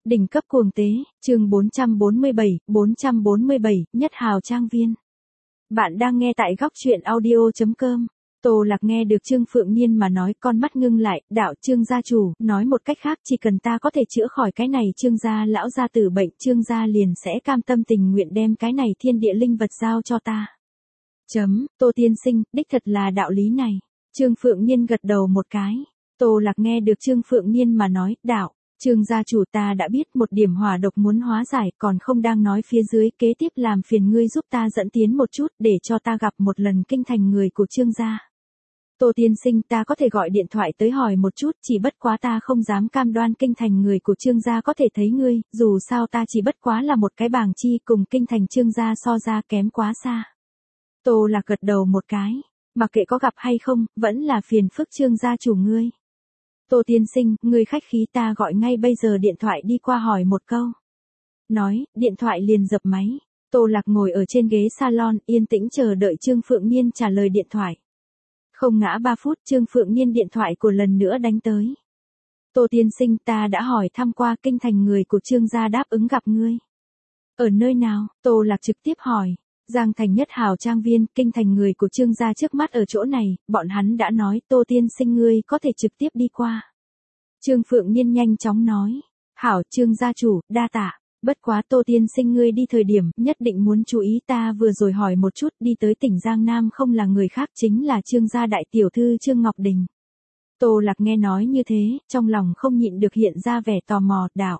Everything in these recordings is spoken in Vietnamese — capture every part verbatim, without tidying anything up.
Đỉnh cấp cuồng tế, chương bốn trăm bốn mươi bảy, bốn trăm bốn mươi bảy, Nhất Hào Trang Viên. Bạn đang nghe tại góc truyện audio chấm com. Tô Lạc nghe được Trương Phượng Nhiên mà nói, con mắt ngưng lại, đạo Trương gia chủ, nói một cách khác, chỉ cần ta có thể chữa khỏi cái này Trương gia lão gia tử bệnh, Trương gia liền sẽ cam tâm tình nguyện đem cái này thiên địa linh vật giao cho ta. Chấm, Tô tiên sinh, đích thật là đạo lý này. Trương Phượng Nhiên gật đầu một cái. Tô Lạc nghe được Trương Phượng Nhiên mà nói, đạo. Trương gia chủ, ta đã biết một điểm hỏa độc muốn hóa giải, còn không đang nói phía dưới, kế tiếp làm phiền ngươi giúp ta dẫn tiến một chút, để cho ta gặp một lần kinh thành người của Trương gia. Tô tiên sinh, ta có thể gọi điện thoại tới hỏi một chút, chỉ bất quá ta không dám cam đoan kinh thành người của Trương gia có thể thấy ngươi, dù sao ta chỉ bất quá là một cái bàng chi, cùng kinh thành Trương gia so ra kém quá xa. Tô Lạc gật đầu một cái, mặc kệ có gặp hay không, vẫn là phiền phức Trương gia chủ ngươi. Tô tiên sinh, ngươi khách khí, ta gọi ngay bây giờ điện thoại đi qua hỏi một câu. Nói, điện thoại liền dập máy. Tô Lạc ngồi ở trên ghế salon, yên tĩnh chờ đợi Trương Phượng Nhiên trả lời điện thoại. Không ngã ba phút, Trương Phượng Nhiên điện thoại của lần nữa đánh tới. Tô tiên sinh, ta đã hỏi thăm qua, kinh thành người của Trương gia đáp ứng gặp ngươi. Ở nơi nào? Tô Lạc trực tiếp hỏi. Giang thành Nhất Hào Trang Viên, kinh thành người của Trương gia trước mắt ở chỗ này, bọn hắn đã nói, Tô tiên sinh ngươi có thể trực tiếp đi qua. Trương Phượng Nhiên nhanh chóng nói, hảo Trương gia chủ, đa tạ, bất quá Tô tiên sinh ngươi đi thời điểm, nhất định muốn chú ý, ta vừa rồi hỏi một chút, đi tới tỉnh Giang Nam không là người khác, chính là Trương gia đại tiểu thư Trương Ngọc Đình. Tô Lạc nghe nói như thế, trong lòng không nhịn được hiện ra vẻ tò mò, đạo.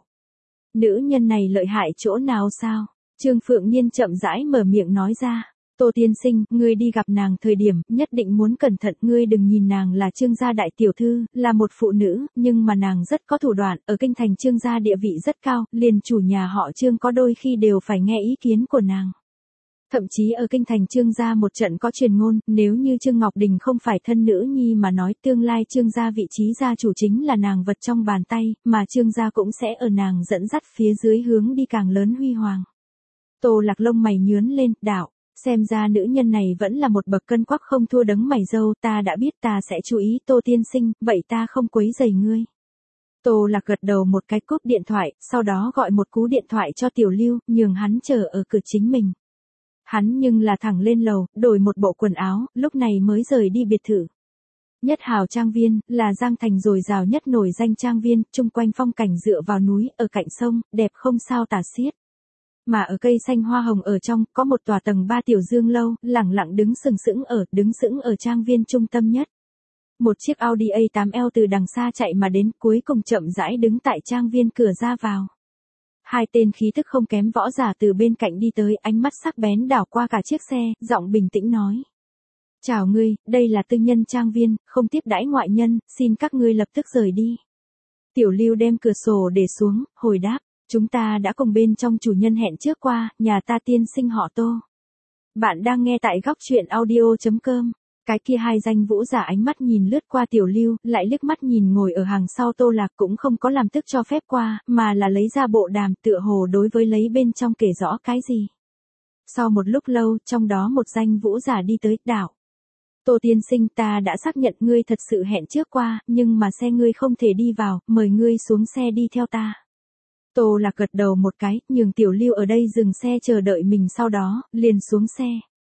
Nữ nhân này lợi hại chỗ nào sao? Trương Phượng Nhiên chậm rãi mở miệng nói ra, Tô tiên sinh, ngươi đi gặp nàng thời điểm, nhất định muốn cẩn thận, ngươi đừng nhìn nàng là Trương gia đại tiểu thư, là một phụ nữ, nhưng mà nàng rất có thủ đoạn, ở kinh thành Trương gia địa vị rất cao, liền chủ nhà họ Trương có đôi khi đều phải nghe ý kiến của nàng. Thậm chí ở kinh thành Trương gia một trận có truyền ngôn, nếu như Trương Ngọc Đình không phải thân nữ nhi mà nói, tương lai Trương gia vị trí gia chủ chính là nàng vật trong bàn tay, mà Trương gia cũng sẽ ở nàng dẫn dắt phía dưới hướng đi càng lớn huy hoàng. Tô Lạc lông mày nhướn lên, đạo, xem ra nữ nhân này vẫn là một bậc cân quắc không thua đấng mày râu, ta đã biết, ta sẽ chú ý. Tô tiên sinh, vậy ta không quấy rầy ngươi. Tô Lạc gật đầu một cái, cúp điện thoại, sau đó gọi một cú điện thoại cho Tiểu Lưu, nhường hắn chờ ở cửa chính mình. Hắn nhưng là thẳng lên lầu, đổi một bộ quần áo, lúc này mới rời đi biệt thự. Nhất Hào Trang Viên, là Giang thành dồi dào nhất nổi danh trang viên, chung quanh phong cảnh dựa vào núi, ở cạnh sông, đẹp không sao tả xiết. Mà ở cây xanh hoa hồng ở trong, có một tòa tầng ba tiểu dương lâu, lẳng lặng đứng sừng sững ở, đứng sững ở trang viên trung tâm nhất. Một chiếc Audi A tám L từ đằng xa chạy mà đến, cuối cùng chậm rãi đứng tại trang viên cửa ra vào. Hai tên khí tức không kém võ giả từ bên cạnh đi tới, ánh mắt sắc bén đảo qua cả chiếc xe, giọng bình tĩnh nói. Chào ngươi, đây là tư nhân trang viên, không tiếp đãi ngoại nhân, xin các ngươi lập tức rời đi. Tiểu Lưu đem cửa sổ để xuống, hồi đáp. Chúng ta đã cùng bên trong chủ nhân hẹn trước qua, nhà ta tiên sinh họ Tô. Bạn đang nghe tại góc truyện audio chấm com. Cái kia hai danh vũ giả ánh mắt nhìn lướt qua Tiểu Lưu, lại liếc mắt nhìn ngồi ở hàng sau Tô Lạc, cũng không có làm tức cho phép qua, mà là lấy ra bộ đàm, tựa hồ đối với lấy bên trong kể rõ cái gì. Sau một lúc lâu, trong đó một danh vũ giả đi tới, đạo. Tô tiên sinh, ta đã xác nhận ngươi thật sự hẹn trước qua, nhưng mà xe ngươi không thể đi vào, mời ngươi xuống xe đi theo ta. Tô Lạc gật đầu một cái, nhường Tiểu Lưu ở đây dừng xe chờ đợi mình, sau đó, liền xuống xe.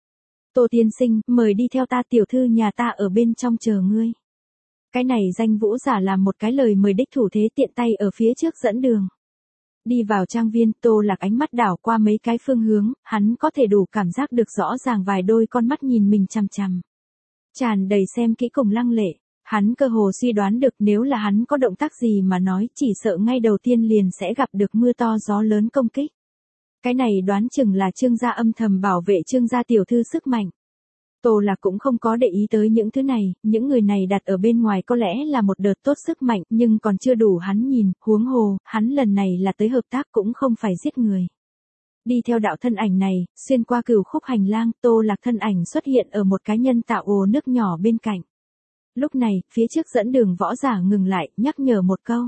Tô tiên sinh, mời đi theo ta, tiểu thư nhà ta ở bên trong chờ ngươi. Cái này danh vũ giả làm một cái lời mời đích thủ thế, tiện tay ở phía trước dẫn đường. Đi vào trang viên, Tô Lạc ánh mắt đảo qua mấy cái phương hướng, hắn có thể đủ cảm giác được rõ ràng vài đôi con mắt nhìn mình chằm chằm. Tràn đầy xem kỹ cùng lăng lệ. Hắn cơ hồ suy đoán được nếu là hắn có động tác gì mà nói, chỉ sợ ngay đầu tiên liền sẽ gặp được mưa to gió lớn công kích. Cái này đoán chừng là Trương gia âm thầm bảo vệ Trương gia tiểu thư sức mạnh. Tô Lạc cũng không có để ý tới những thứ này, những người này đặt ở bên ngoài có lẽ là một đợt tốt sức mạnh, nhưng còn chưa đủ hắn nhìn, huống hồ, hắn lần này là tới hợp tác cũng không phải giết người. Đi theo đạo thân ảnh này, xuyên qua cửu khúc hành lang, Tô Lạc thân ảnh xuất hiện ở một cái nhân tạo ồ nước nhỏ bên cạnh. Lúc này, phía trước dẫn đường võ giả ngừng lại, nhắc nhở một câu.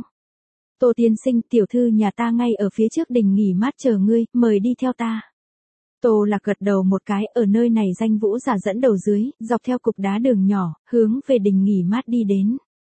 Tô tiên sinh, tiểu thư nhà ta ngay ở phía trước đình nghỉ mát chờ ngươi, mời đi theo ta. Tô Lạc gật đầu một cái, ở nơi này danh vũ giả dẫn đầu dưới, dọc theo cục đá đường nhỏ, hướng về đình nghỉ mát đi đến.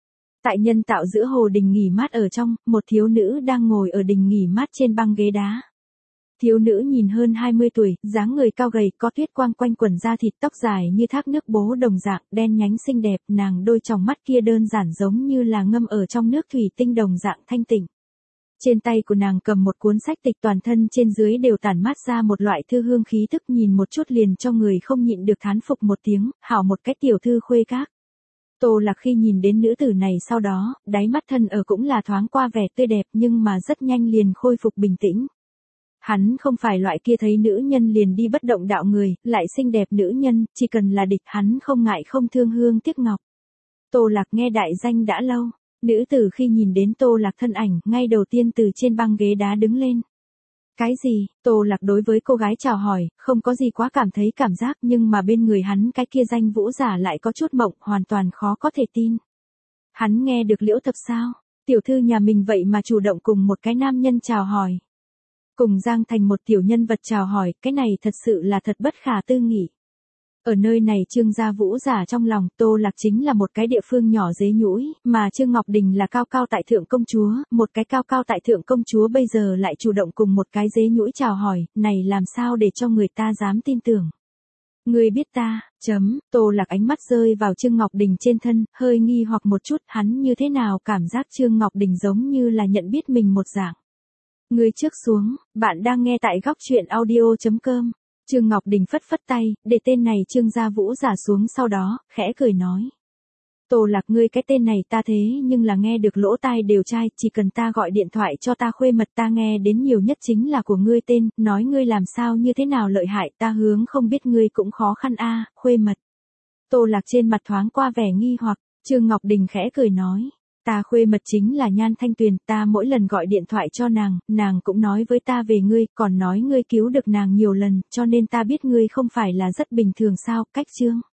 Tại nhân tạo giữa hồ đình nghỉ mát ở trong, một thiếu nữ đang ngồi ở đình nghỉ mát trên băng ghế đá. Thiếu nữ nhìn hơn hai mươi tuổi, dáng người cao gầy, có tuyết quang quanh quần da thịt, tóc dài như thác nước bố đồng dạng, đen nhánh xinh đẹp, nàng đôi tròng mắt kia đơn giản giống như là ngâm ở trong nước thủy tinh đồng dạng thanh tịnh. Trên tay của nàng cầm một cuốn sách tịch, toàn thân trên dưới đều tản mát ra một loại thư hương khí tức, nhìn một chút liền cho người không nhịn được thán phục một tiếng, hảo một cái tiểu thư khuê các. Tô Lạc khi nhìn đến nữ tử này sau đó, đáy mắt thân ở cũng là thoáng qua vẻ tươi đẹp nhưng mà rất nhanh liền khôi phục bình tĩnh. Hắn không phải loại kia thấy nữ nhân liền đi bất động đạo người, lại xinh đẹp nữ nhân, chỉ cần là địch hắn không ngại không thương hương tiếc ngọc. Tô Lạc nghe đại danh đã lâu, nữ tử khi nhìn đến Tô Lạc thân ảnh, ngay đầu tiên từ trên băng ghế đá đứng lên. Cái gì? Tô Lạc đối với cô gái chào hỏi, không có gì quá cảm thấy cảm giác, nhưng mà bên người hắn cái kia danh vũ giả lại có chút mộng, hoàn toàn khó có thể tin. Hắn nghe được Liễu Thập sao? Tiểu thư nhà mình vậy mà chủ động cùng một cái nam nhân chào hỏi. Cùng Giang Thành một tiểu nhân vật chào hỏi, cái này thật sự là thật bất khả tư nghị. Ở nơi này Trương gia vũ giả trong lòng, Tô Lạc chính là một cái địa phương nhỏ dế nhũi, mà Trương Ngọc Đình là cao cao tại thượng công chúa, một cái cao cao tại thượng công chúa bây giờ lại chủ động cùng một cái dế nhũi chào hỏi, này làm sao để cho người ta dám tin tưởng. Ngươi biết ta, chấm, Tô Lạc ánh mắt rơi vào Trương Ngọc Đình trên thân, hơi nghi hoặc một chút, hắn như thế nào cảm giác Trương Ngọc Đình giống như là nhận biết mình một dạng. Ngươi trước xuống, bạn đang nghe tại góc truyện audio chấm com. Trương Ngọc Đình phất phất tay, để tên này Trương gia vũ giả xuống, sau đó, khẽ cười nói. Tô Lạc, ngươi cái tên này ta thế nhưng là nghe được lỗ tai đều chai, chỉ cần ta gọi điện thoại cho ta khuê mật ta nghe đến nhiều nhất chính là của ngươi tên, nói ngươi làm sao như thế nào lợi hại, ta hướng không biết ngươi cũng khó khăn a, khuê mật. Tô Lạc trên mặt thoáng qua vẻ nghi hoặc, Trương Ngọc Đình khẽ cười nói. Ta khuê mật chính là Nhan Thanh Tuyền, ta mỗi lần gọi điện thoại cho nàng, nàng cũng nói với ta về ngươi, còn nói ngươi cứu được nàng nhiều lần, cho nên ta biết ngươi không phải là rất bình thường sao, cách Trương.